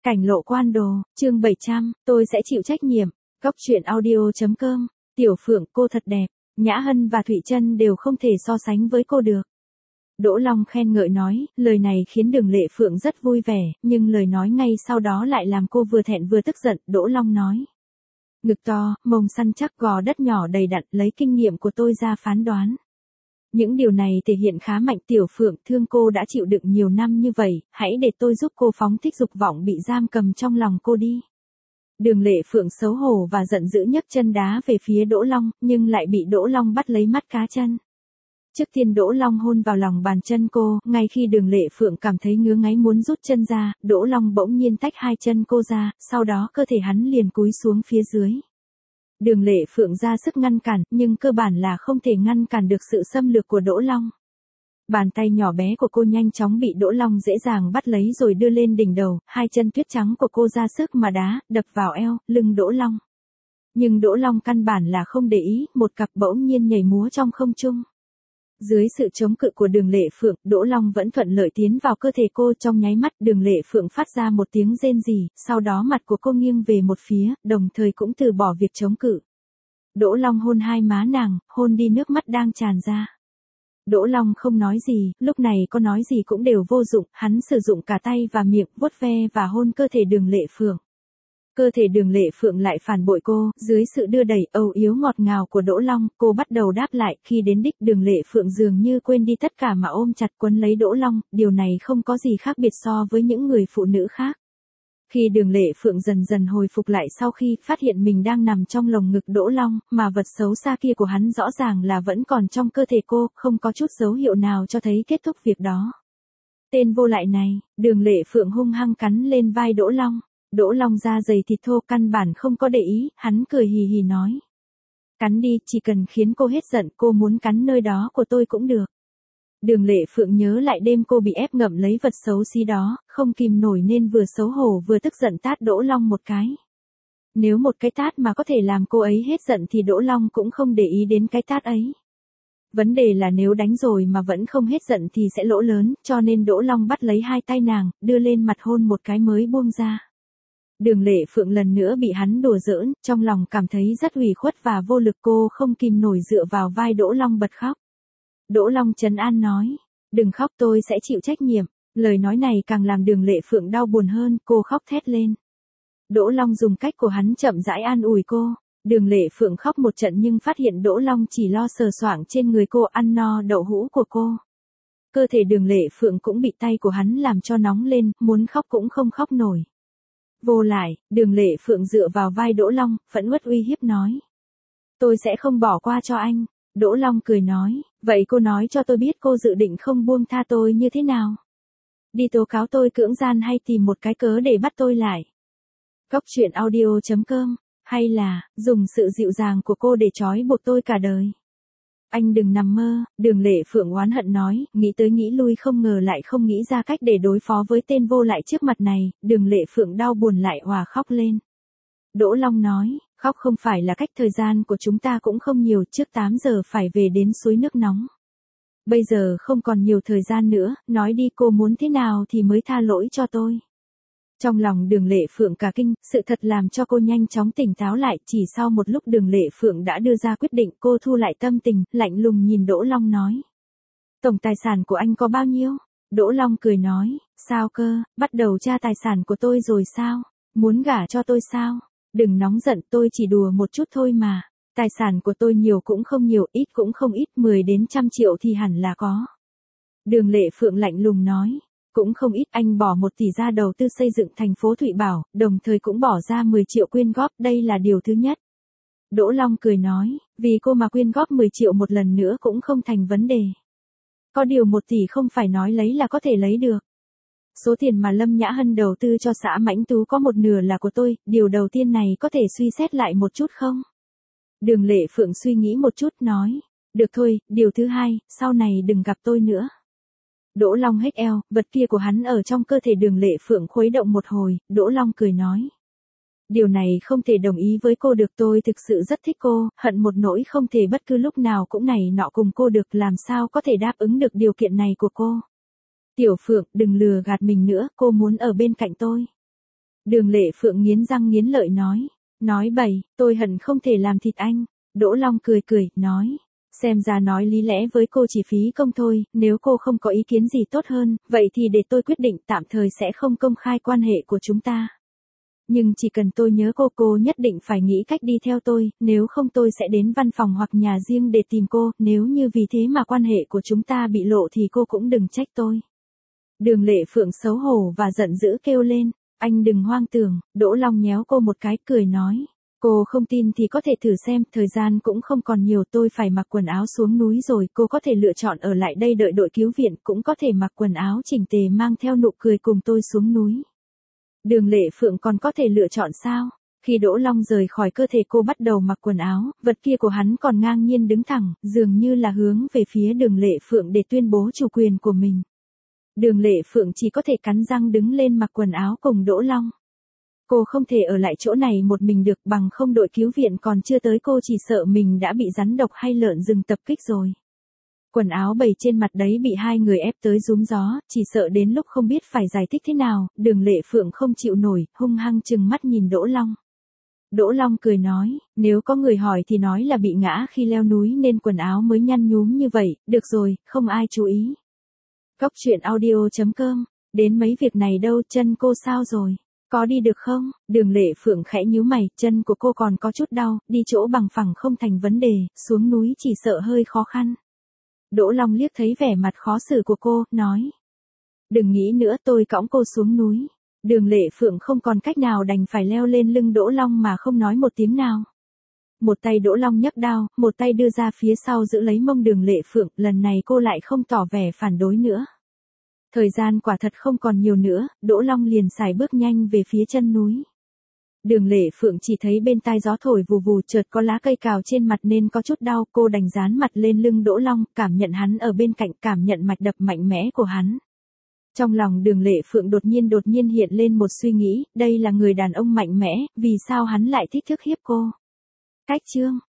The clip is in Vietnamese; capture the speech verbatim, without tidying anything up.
Cảnh lộ quan đồ, chương bảy trăm, tôi sẽ chịu trách nhiệm. Góc truyện audio.com, Tiểu Phượng cô thật đẹp, Nhã Hân và Thụy Trân đều không thể so sánh với cô được. Đỗ Long khen ngợi nói, lời này khiến Đường Lệ Phượng rất vui vẻ, nhưng lời nói ngay sau đó lại làm cô vừa thẹn vừa tức giận. Đỗ Long nói, ngực to, mông săn chắc, gò đất nhỏ đầy đặn, lấy kinh nghiệm của tôi ra phán đoán. Những điều này thể hiện khá mạnh. Tiểu Phượng, thương cô đã chịu đựng nhiều năm như vậy, hãy để tôi giúp cô phóng thích dục vọng bị giam cầm trong lòng cô đi. Đường Lệ Phượng xấu hổ và giận dữ nhấc chân đá về phía Đỗ Long, nhưng lại bị Đỗ Long bắt lấy mắt cá chân. Trước tiên Đỗ Long hôn vào lòng bàn chân cô, ngay khi Đường Lệ Phượng cảm thấy ngứa ngáy muốn rút chân ra, Đỗ Long bỗng nhiên tách hai chân cô ra, sau đó cơ thể hắn liền cúi xuống phía dưới. Đường Lệ Phượng ra sức ngăn cản, nhưng cơ bản là không thể ngăn cản được sự xâm lược của Đỗ Long. Bàn tay nhỏ bé của cô nhanh chóng bị Đỗ Long dễ dàng bắt lấy rồi đưa lên đỉnh đầu, hai chân tuyết trắng của cô ra sức mà đá, đập vào eo, lưng Đỗ Long. Nhưng Đỗ Long căn bản là không để ý, một cặp bỗng nhiên nhảy múa trong không trung. Dưới sự chống cự của Đường Lệ Phượng, Đỗ Long vẫn thuận lợi tiến vào cơ thể cô. Trong nháy mắt, Đường Lệ Phượng phát ra một tiếng rên rỉ, sau đó mặt của cô nghiêng về một phía, đồng thời cũng từ bỏ việc chống cự. Đỗ Long hôn hai má nàng, hôn đi nước mắt đang tràn ra. Đỗ Long không nói gì, lúc này có nói gì cũng đều vô dụng, hắn sử dụng cả tay và miệng, vuốt ve và hôn cơ thể Đường Lệ Phượng. Cơ thể Đường Lệ Phượng lại phản bội cô, dưới sự đưa đẩy âu yếm ngọt ngào của Đỗ Long, cô bắt đầu đáp lại. Khi đến đích, Đường Lệ Phượng dường như quên đi tất cả mà ôm chặt quấn lấy Đỗ Long, điều này không có gì khác biệt so với những người phụ nữ khác. Khi Đường Lệ Phượng dần dần hồi phục lại sau khi phát hiện mình đang nằm trong lồng ngực Đỗ Long, mà vật xấu xa kia của hắn rõ ràng là vẫn còn trong cơ thể cô, không có chút dấu hiệu nào cho thấy kết thúc việc đó. Tên vô lại này, Đường Lệ Phượng hung hăng cắn lên vai Đỗ Long. Đỗ Long da dày thịt thô căn bản không có để ý, hắn cười hì hì nói. Cắn đi, chỉ cần khiến cô hết giận, cô muốn cắn nơi đó của tôi cũng được. Đường Lệ Phượng nhớ lại đêm cô bị ép ngậm lấy vật xấu xí đó, không kìm nổi nên vừa xấu hổ vừa tức giận tát Đỗ Long một cái. Nếu một cái tát mà có thể làm cô ấy hết giận thì Đỗ Long cũng không để ý đến cái tát ấy. Vấn đề là nếu đánh rồi mà vẫn không hết giận thì sẽ lỗ lớn, cho nên Đỗ Long bắt lấy hai tay nàng, đưa lên mặt hôn một cái mới buông ra. Đường Lệ Phượng lần nữa bị hắn đùa giỡn, trong lòng cảm thấy rất ủy khuất và vô lực. Cô không kìm nổi dựa vào vai Đỗ Long bật khóc. Đỗ Long trấn an nói, đừng khóc, tôi sẽ chịu trách nhiệm. Lời nói này càng làm Đường Lệ Phượng đau buồn hơn, cô khóc thét lên. Đỗ Long dùng cách của hắn chậm rãi an ủi cô. Đường Lệ Phượng khóc một trận nhưng phát hiện Đỗ Long chỉ lo sờ soạng trên người cô, ăn no đậu hũ của cô. Cơ thể Đường Lệ Phượng cũng bị tay của hắn làm cho nóng lên, muốn khóc cũng không khóc nổi. Vô lại, Đường Lệ Phượng dựa vào vai Đỗ Long, phẫn uất uy hiếp nói. Tôi sẽ không bỏ qua cho anh. Đỗ Long cười nói, vậy cô nói cho tôi biết cô dự định không buông tha tôi như thế nào? Đi tố cáo tôi cưỡng gian hay tìm một cái cớ để bắt tôi lại? Góc truyện audio.com, hay là, dùng sự dịu dàng của cô để trói buộc tôi cả đời? Anh đừng nằm mơ, Đường Lệ Phượng oán hận nói, nghĩ tới nghĩ lui không ngờ lại không nghĩ ra cách để đối phó với tên vô lại trước mặt này. Đường Lệ Phượng đau buồn lại hòa khóc lên. Đỗ Long nói, khóc không phải là cách, thời gian của chúng ta cũng không nhiều, trước tám giờ phải về đến suối nước nóng. Bây giờ không còn nhiều thời gian nữa, nói đi, cô muốn thế nào thì mới tha lỗi cho tôi. Trong lòng Đường Lệ Phượng cả kinh, sự thật làm cho cô nhanh chóng tỉnh táo lại. Chỉ sau một lúc Đường Lệ Phượng đã đưa ra quyết định, cô thu lại tâm tình, lạnh lùng nhìn Đỗ Long nói. Tổng tài sản của anh có bao nhiêu? Đỗ Long cười nói, sao cơ, bắt đầu tra tài sản của tôi rồi sao? Muốn gả cho tôi sao? Đừng nóng giận, tôi chỉ đùa một chút thôi mà. Tài sản của tôi nhiều cũng không nhiều, ít cũng không ít, mười đến trăm triệu thì hẳn là có. Đường Lệ Phượng lạnh lùng nói. Cũng không ít, anh bỏ một tỷ ra đầu tư xây dựng thành phố Thụy Bảo, đồng thời cũng bỏ ra mười triệu quyên góp, đây là điều thứ nhất. Đỗ Long cười nói, vì cô mà quyên góp mười triệu một lần nữa cũng không thành vấn đề. Có điều một tỷ không phải nói lấy là có thể lấy được. Số tiền mà Lâm Nhã Hân đầu tư cho xã Mãnh Tú có một nửa là của tôi, điều đầu tiên này có thể suy xét lại một chút không? Đường Lệ Phượng suy nghĩ một chút nói, được thôi, điều thứ hai, sau này đừng gặp tôi nữa. Đỗ Long hét eo, vật kia của hắn ở trong cơ thể Đường Lệ Phượng khuấy động một hồi. Đỗ Long cười nói. Điều này không thể đồng ý với cô được, tôi thực sự rất thích cô, hận một nỗi không thể bất cứ lúc nào cũng này nọ cùng cô được, làm sao có thể đáp ứng được điều kiện này của cô. Tiểu Phượng, đừng lừa gạt mình nữa, cô muốn ở bên cạnh tôi. Đường Lệ Phượng nghiến răng nghiến lợi nói. Nói bậy, tôi hận không thể làm thịt anh. Đỗ Long cười cười, nói. Xem ra nói lý lẽ với cô chỉ phí công thôi, nếu cô không có ý kiến gì tốt hơn, vậy thì để tôi quyết định tạm thời sẽ không công khai quan hệ của chúng ta. Nhưng chỉ cần tôi nhớ cô, cô nhất định phải nghĩ cách đi theo tôi, nếu không tôi sẽ đến văn phòng hoặc nhà riêng để tìm cô, nếu như vì thế mà quan hệ của chúng ta bị lộ thì cô cũng đừng trách tôi. Đường Lệ Phượng xấu hổ và giận dữ kêu lên, anh đừng hoang tưởng. Đỗ Long nhéo cô một cái, cười nói. Cô không tin thì có thể thử xem, thời gian cũng không còn nhiều, tôi phải mặc quần áo xuống núi rồi, cô có thể lựa chọn ở lại đây đợi đội cứu viện, cũng có thể mặc quần áo chỉnh tề mang theo nụ cười cùng tôi xuống núi. Đường Lệ Phượng còn có thể lựa chọn sao? Khi Đỗ Long rời khỏi cơ thể cô bắt đầu mặc quần áo, vật kia của hắn còn ngang nhiên đứng thẳng, dường như là hướng về phía Đường Lệ Phượng để tuyên bố chủ quyền của mình. Đường Lệ Phượng chỉ có thể cắn răng đứng lên mặc quần áo cùng Đỗ Long. Cô không thể ở lại chỗ này một mình được, bằng không đội cứu viện còn chưa tới cô chỉ sợ mình đã bị rắn độc hay lợn rừng tập kích rồi. Quần áo bày trên mặt đấy bị hai người ép tới rúm gió, chỉ sợ đến lúc không biết phải giải thích thế nào. Đường Lệ Phượng không chịu nổi, hung hăng trừng mắt nhìn Đỗ Long. Đỗ Long cười nói, nếu có người hỏi thì nói là bị ngã khi leo núi nên quần áo mới nhăn nhúm như vậy, được rồi, không ai chú ý. Góc truyện audio chấm com, đến mấy việc này đâu, chân cô sao rồi? Có đi được không? Đường Lệ Phượng khẽ nhíu mày, chân của cô còn có chút đau, đi chỗ bằng phẳng không thành vấn đề, xuống núi chỉ sợ hơi khó khăn. Đỗ Long liếc thấy vẻ mặt khó xử của cô, nói. Đừng nghĩ nữa, tôi cõng cô xuống núi. Đường Lệ Phượng không còn cách nào đành phải leo lên lưng Đỗ Long mà không nói một tiếng nào. Một tay Đỗ Long nhấc đao, một tay đưa ra phía sau giữ lấy mông Đường Lệ Phượng, lần này cô lại không tỏ vẻ phản đối nữa. Thời gian quả thật không còn nhiều nữa, Đỗ Long liền sải bước nhanh về phía chân núi. Đường Lệ Phượng chỉ thấy bên tai gió thổi vù vù, chợt có lá cây cào trên mặt nên có chút đau, cô đành dán mặt lên lưng Đỗ Long, cảm nhận hắn ở bên cạnh, cảm nhận mạch đập mạnh mẽ của hắn. Trong lòng Đường Lệ Phượng đột nhiên đột nhiên hiện lên một suy nghĩ, đây là người đàn ông mạnh mẽ, vì sao hắn lại thích thức hiếp cô? Cách chương